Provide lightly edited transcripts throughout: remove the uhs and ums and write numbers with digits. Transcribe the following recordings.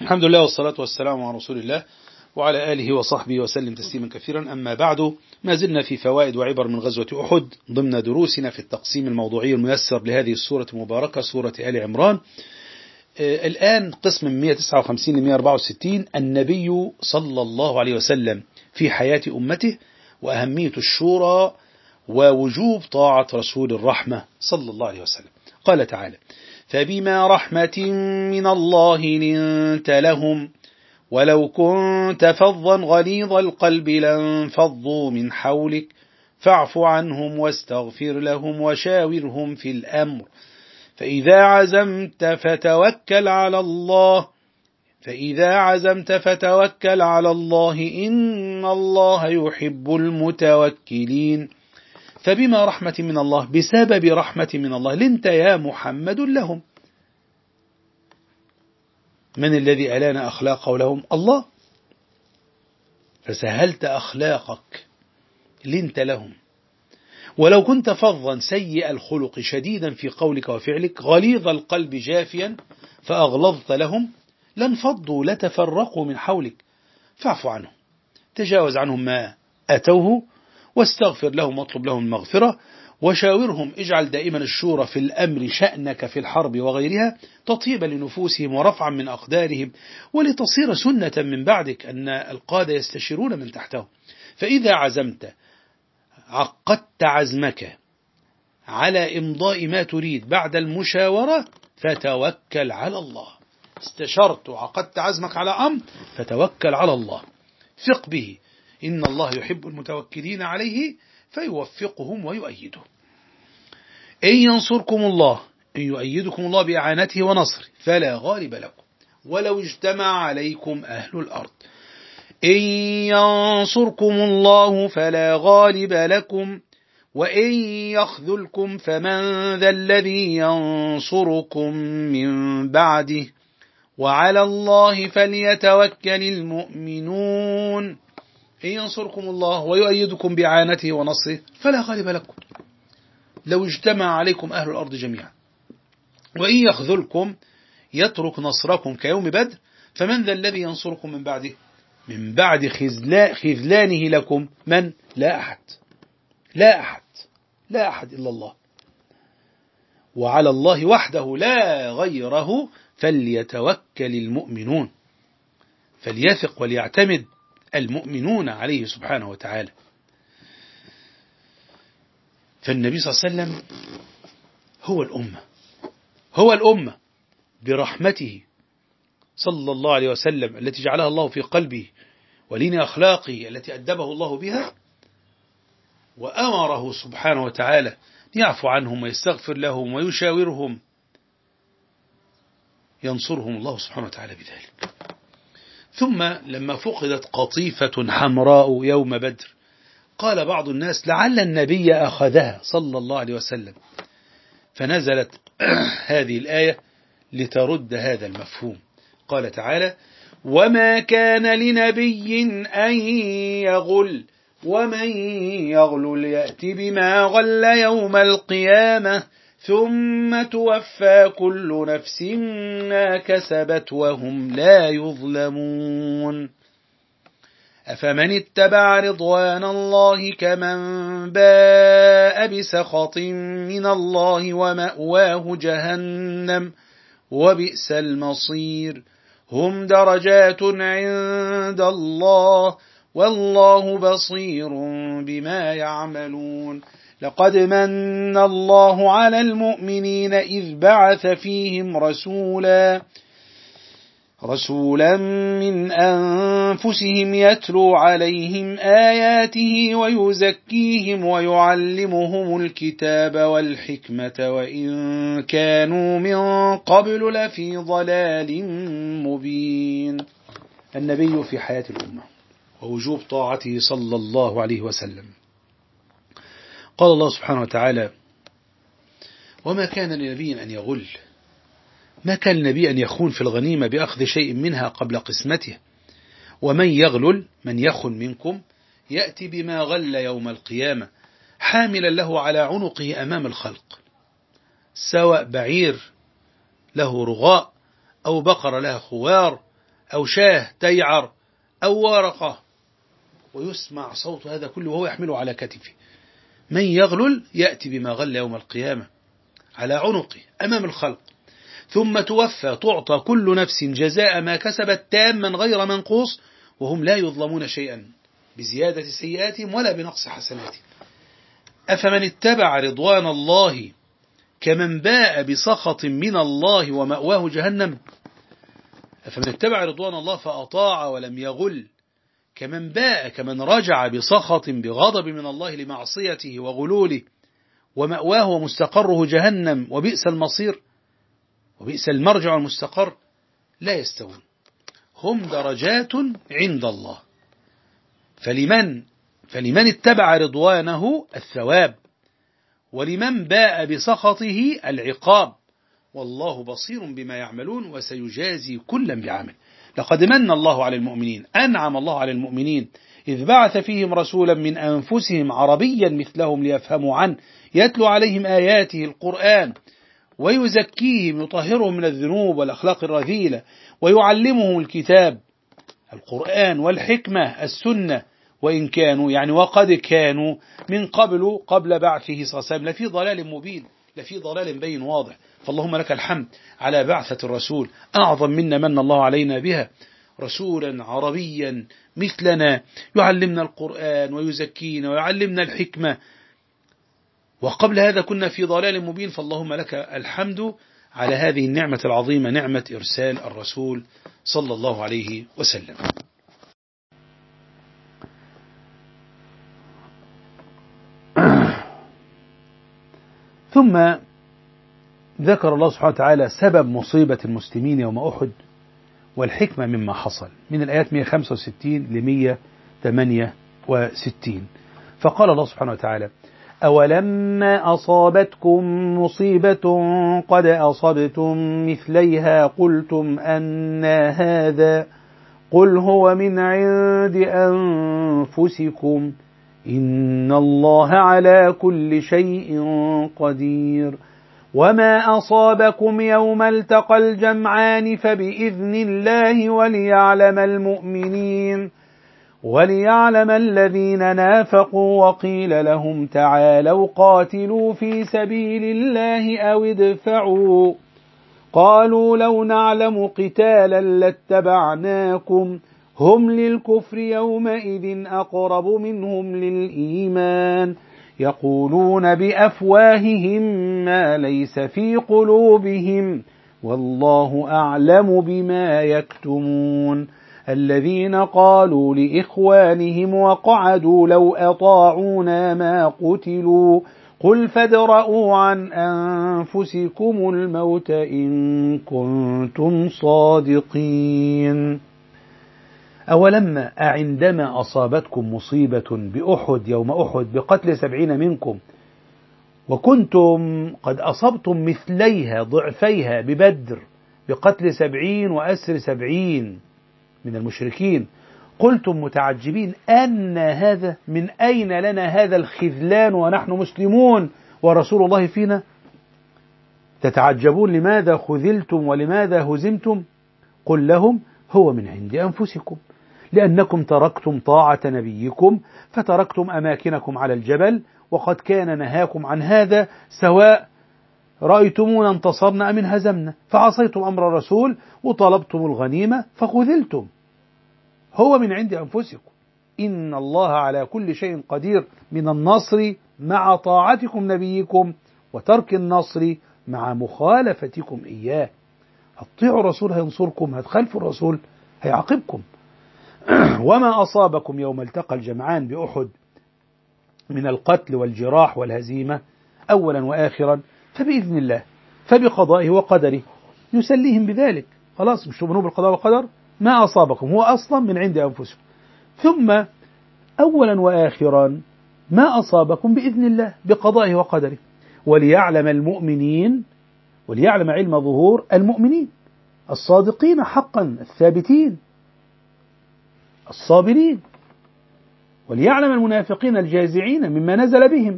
الحمد لله والصلاة والسلام على رسول الله وعلى آله وصحبه وسلم تسليما كثيرا. أما بعد، ما زلنا في فوائد وعبر من غزوة أحد ضمن دروسنا في التقسيم الموضوعي الميسر لهذه السورة المباركة، سورة آل عمران. الآن قسم من 159 ل 164، النبي صلى الله عليه وسلم في حياة أمته وأهمية الشورى ووجوب طاعة رسول الرحمة صلى الله عليه وسلم. قال تعالى: فبما رحمة من الله لنت لهم ولو كنت فظا غليظ القلب لانفضوا من حولك فاعف عنهم واستغفر لهم وشاورهم في الأمر فإذا عزمت فتوكل على الله إن الله يحب المتوكلين. فبما رحمة من الله، بسبب رحمة من الله، لنت يا محمد لهم. من الذي ألان أخلاقه لهم؟ الله. فسهلت أخلاقك، لنت لهم. ولو كنت فظا سيء الخلق شديدا في قولك وفعلك غليظ القلب جافيا فأغلظت لهم لانفضوا لتفرقوا من حولك فاعف عنهم، تجاوز عنهم ما أتوه واستغفر لهم واطلب لهم المغفرة وشاورهم. اجعل دائما الشورى في الأمر شأنك في الحرب وغيرها تطيبا لنفوسهم ورفعا من أقدارهم ولتصير سنة من بعدك أن القادة يستشيرون من تحتهم. فإذا عزمت عقدت عزمك على إمضاء ما تريد بعد المشاورة فتوكل على الله. استشرت وعقدت عزمك على أمر فتوكل على الله، ثق به، إن الله يحب المتوكلين عليه فيوفقهم ويؤيدهم. إن ينصركم الله، إن يؤيدكم الله بإعانته ونصره فلا غالب لكم ولو اجتمع عليكم أهل الأرض. إن ينصركم الله فلا غالب لكم وإن يخذلكم فمن ذا الذي ينصركم من بعده وعلى الله فليتوكل المؤمنون. إن ينصركم الله ويؤيدكم بإعانته ونصره فلا غالب لكم لو اجتمع عليكم أهل الأرض جميعا. وإن يخذلكم يترك نصركم كيوم بدر فمن ذا الذي ينصركم من بعده، من بعد خذلانه لكم من؟ لا أحد، لا أحد، لا أحد إلا الله. وعلى الله وحده لا غيره فليتوكل المؤمنون، فليثق وليعتمد المؤمنون عليه سبحانه وتعالى. فالنبي صلى الله عليه وسلم هو الأمة برحمته صلى الله عليه وسلم التي جعلها الله في قلبه ولين أخلاقه التي أدبه الله بها، وأمره سبحانه وتعالى يعفو عنهم ويستغفر لهم ويشاورهم، ينصرهم الله سبحانه وتعالى بذلك. ثم لما فقدت قطيفة حمراء يوم بدر قال بعض الناس لعل النبي أخذها صلى الله عليه وسلم، فنزلت هذه الآية لترد هذا المفهوم. قال تعالى: وما كان لنبي أن يغل ومن يغل يأت بما غل يوم القيامة ثم توفى كل نفس ما كسبت وهم لا يظلمون. أفمن اتبع رضوان الله كمن باء بسخط من الله ومأواه جهنم وبئس المصير. هم درجات عند الله والله بصير بما يعملون. لقد من الله على المؤمنين إذ بعث فيهم رسولا من أنفسهم يتلو عليهم آياته ويزكيهم ويعلمهم الكتاب والحكمة وإن كانوا من قبل لفي ضلال مبين. النبي في حياة الأمة ووجوب طاعته صلى الله عليه وسلم. قال الله سبحانه وتعالى: وما كان لنبي أن يغل، ما كان لنبي أن يخون في الغنيمة بأخذ شيء منها قبل قسمته. ومن يغلل، من يخن منكم، يأتي بما غل يوم القيامة حاملا له على عنقه أمام الخلق، سواء بعير له رغاء أو بقر لها خوار أو شاه تيعر أو ورقة، ويسمع صوت هذا كله وهو يحمله على كتفه. من يغلل يأتي بما غل يوم القيامة على عنقه أمام الخلق، ثم توفى تعطى كل نفس جزاء ما كسبت تاما غير منقوص، وهم لا يظلمون شيئا بزيادة سيئاتهم ولا بنقص حسناتهم. أفمن اتبع رضوان الله كمن باء بسخط من الله ومأواه جهنم. أفمن اتبع رضوان الله فأطاع ولم يغل كمن باء، كمن رجع بسخط بغضب من الله لمعصيته وغلوله ومأواه ومستقره جهنم وبئس المصير وبئس المرجع المستقر. لا يستوون، هم درجات عند الله. فلمن اتبع رضوانه الثواب، ولمن باء بسخطه العقاب، والله بصير بما يعملون وسيجازي كلا بعمل. لقد من الله على المؤمنين، أنعم الله على المؤمنين إذ بعث فيهم رسولا من أنفسهم عربيا مثلهم ليفهموا عنه يتلو عليهم آياته القرآن ويزكيهم يطهرهم من الذنوب والأخلاق الرذيلة ويعلمهم الكتاب القرآن والحكمة السنة، وإن كانوا وقد كانوا من قبل بعثه صلى الله عليه وسلم لفي ضلال مبين، لفي ضلال بين واضح. فاللهم لك الحمد على بعثة الرسول، أعظم منا من الله علينا بها، رسولا عربيا مثلنا يعلمنا القرآن ويزكينا ويعلمنا الحكمة، وقبل هذا كنا في ضلال مبين. فاللهم لك الحمد على هذه النعمة العظيمة، نعمة إرسال الرسول صلى الله عليه وسلم. ثم ذكر الله سبحانه وتعالى سبب مصيبة المسلمين يوم أحد والحكمة مما حصل من الآيات 165 ل 168. فقال الله سبحانه وتعالى: أولما أصابتكم مصيبة قد أصبتم مثليها قلتم أنى هذا قل هو من عند أنفسكم إن الله على كل شيء قدير وما أصابكم يوم التقى الجمعان فبإذن الله وليعلم الذين نافقوا وقيل لهم تعالوا قاتلوا في سبيل الله أو ادفعوا قالوا لو نعلم قتالا لاتبعناكم هم للكفر يومئذ أقرب منهم للإيمان يقولون بأفواههم ما ليس في قلوبهم والله أعلم بما يكتمون الذين قالوا لإخوانهم وقعدوا لو أطاعونا ما قتلوا قل فادرءوا عن أنفسكم الموت إن كنتم صادقين. أولما عندما أصابتكم مصيبة بأحد يوم أحد بقتل 70 منكم وكنتم قد أصبتم مثليها ضعفيها ببدر بقتل 70 وأسر 70 من المشركين قلتم متعجبين أن هذا من أين لنا هذا الخذلان ونحن مسلمون ورسول الله فينا؟ تتعجبون لماذا خذلتم ولماذا هزمتم؟ قل لهم هو من عند أنفسكم لأنكم تركتم طاعة نبيكم فتركتم أماكنكم على الجبل وقد كان نهاكم عن هذا سواء رأيتمونا انتصرنا أم انهزمنا فعصيتم أمر الرسول وطلبتم الغنيمة فخذلتم. هو من عند أنفسكم إن الله على كل شيء قدير من النصر مع طاعتكم نبيكم وترك النصر مع مخالفتكم إياه. هتطيعوا الرسول هينصركم، هتخالفوا الرسول هيعاقبكم. وما أصابكم يوم التقى الجمعان بأحد من القتل والجراح والهزيمة أولا وآخرا فبإذن الله فبقضائه وقدره يسليهم بذلك. خلاص مش تؤمنوا بالقضاء والقدر؟ ما أصابكم هو أصلا من عند أنفسكم، ثم أولا وآخرا ما أصابكم بإذن الله بقضائه وقدره وليعلم المؤمنين، وليعلم علم ظهور المؤمنين الصادقين حقا الثابتين الصابرين، وليعلم المنافقين الجازعين مما نزل بهم،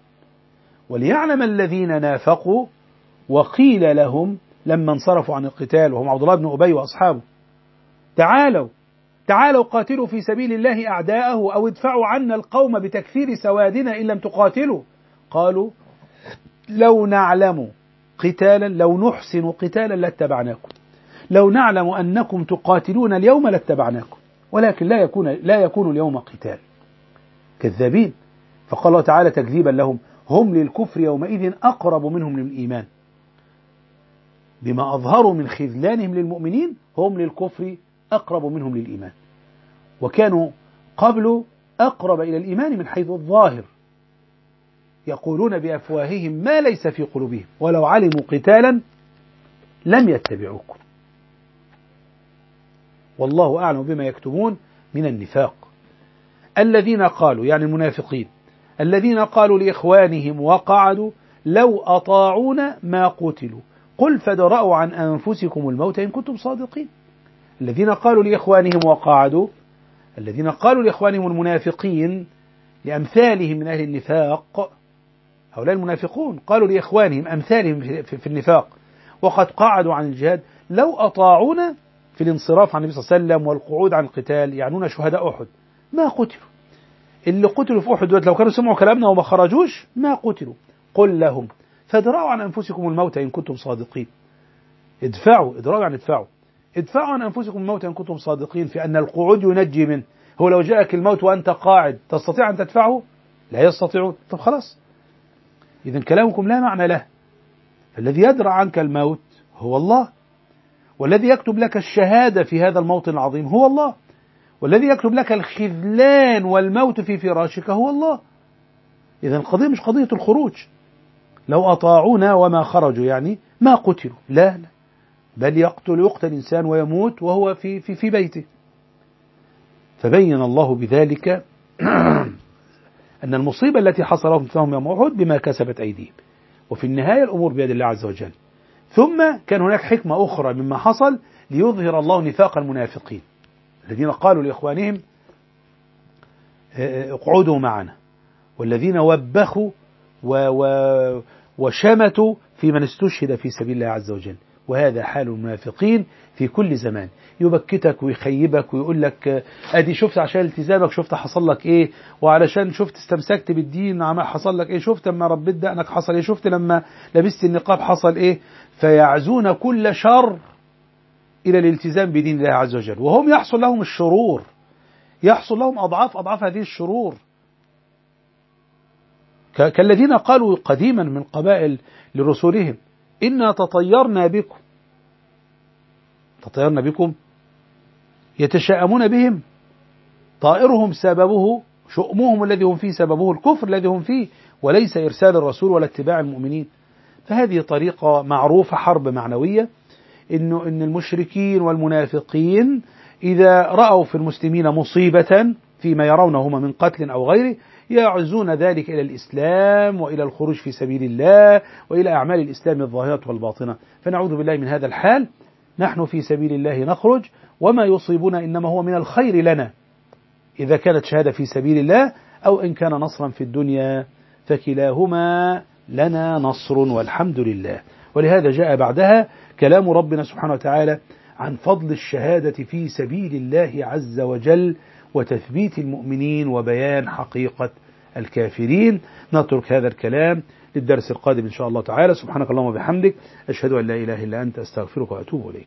وليعلم الذين نافقوا وقيل لهم لما انصرفوا عن القتال وهم عبد الله بن أبي وأصحابه تعالوا قاتلوا في سبيل الله أعداءه أو ادفعوا عنا القوم بتكثير سوادنا إن لم تقاتلوا. قالوا لو نعلم قتالا، لو نحسن قتالا لاتبعناكم، لو نعلم أنكم تقاتلون اليوم لاتبعناكم، ولكن لا يكون اليوم قتال. كذابين. فقال الله تعالى تكذيبا لهم: هم للكفر يومئذ أقرب منهم للإيمان. بما أظهروا من خذلانهم للمؤمنين هم للكفر أقرب منهم للإيمان، وكانوا قبل أقرب إلى الإيمان من حيث الظاهر، يقولون بأفواههم ما ليس في قلوبهم ولو علموا قتالا لم يتبعوكم والله أعلم بما يكتمون من النفاق. الذين قالوا، يعني المنافقين، الذين قالوا لإخوانهم وقعدوا لو أطاعونا ما قتلوا قل فادرءوا عن أنفسكم الموت إن كنتم صادقين. الذين قالوا لإخوانهم وقعدوا، الذين قالوا لإخوانهم المنافقين لأمثالهم من أهل النفاق، هؤلاء المنافقون قالوا لإخوانهم أمثالهم في النفاق وقد قعدوا عن الجهاد لو أطاعونا في الانصراف عن النبي صلى الله عليه وسلم والقعود عن القتال، يعنون شهداء أحد، ما قتلوا. اللي قتلوا في أحد لو كانوا سمعوا كلامنا وما خرجوش ما قتلوا. قل لهم فادرأوا عن أنفسكم الموت إن كنتم صادقين. ادرأوا يعني ادفعوا عن أنفسكم الموت إن كنتم صادقين في أن القعود ينجي منه. هو لو جاءك الموت وأنت قاعد تستطيع أن تدفعه؟ لا يستطيعون. طب خلاص، إذن كلامكم لا معنى له. الذي يدرأ عنك الموت هو الله، والذي يكتب لك الشهادة في هذا الموطن العظيم هو الله، والذي يكتب لك الخذلان والموت في فراشك هو الله. إذن القضية مش قضية الخروج. لو أطاعونا وما خرجوا يعني ما قتلوا، لا بل يقتل إنسان ويموت وهو في بيته. فبين الله بذلك أن المصيبة التي حصلهم فيهم يوم أحد بما كسبت أيديهم، وفي النهاية الأمور بيد الله عز وجل. ثم كان هناك حكمة أخرى مما حصل ليظهر الله نفاق المنافقين الذين قالوا لإخوانهم اقعدوا معنا، والذين وبخوا وشمتوا في من استشهد في سبيل الله عز وجل. وهذا حال المنافقين في كل زمان، يبكتك ويخيبك ويقول لك ادي شفت عشان التزامك شفت حصل لك ايه، وعلشان شفت استمسكت بالدين حصل لك ايه، شفت لما ربيت دقنك حصل ايه، شفت لما لبست النقاب حصل ايه. فيعزون كل شر الى الالتزام بدين الله عز وجل، وهم يحصل لهم الشرور، يحصل لهم اضعاف هذه الشرور، كالذين قالوا قديما من قبائل لرسولهم إنا تطيرنا بكم يتشاءمون بهم، طائرهم سببه شؤمهم الذي هم فيه، سببه الكفر الذي هم فيه، وليس إرسال الرسول ولا اتباع المؤمنين. فهذه طريقة معروفة، حرب معنوية، إن المشركين والمنافقين إذا رأوا في المسلمين مصيبة فيما يرونهما من قتل أو غيره يعزون ذلك إلى الإسلام وإلى الخروج في سبيل الله وإلى أعمال الإسلام الظاهرة والباطنة. فنعوذ بالله من هذا الحال. نحن في سبيل الله نخرج، وما يصيبنا إنما هو من الخير لنا إذا كانت شهادة في سبيل الله أو إن كان نصرا في الدنيا، فكلاهما لنا نصر والحمد لله. ولهذا جاء بعدها كلام ربنا سبحانه وتعالى عن فضل الشهادة في سبيل الله عز وجل وتثبيت المؤمنين وبيان حقيقة الكافرين. نترك هذا الكلام للدرس القادم إن شاء الله تعالى. سبحانك اللهم وبحمدك، أشهد أن لا إله إلا أنت، أستغفرك وأتوب إليك.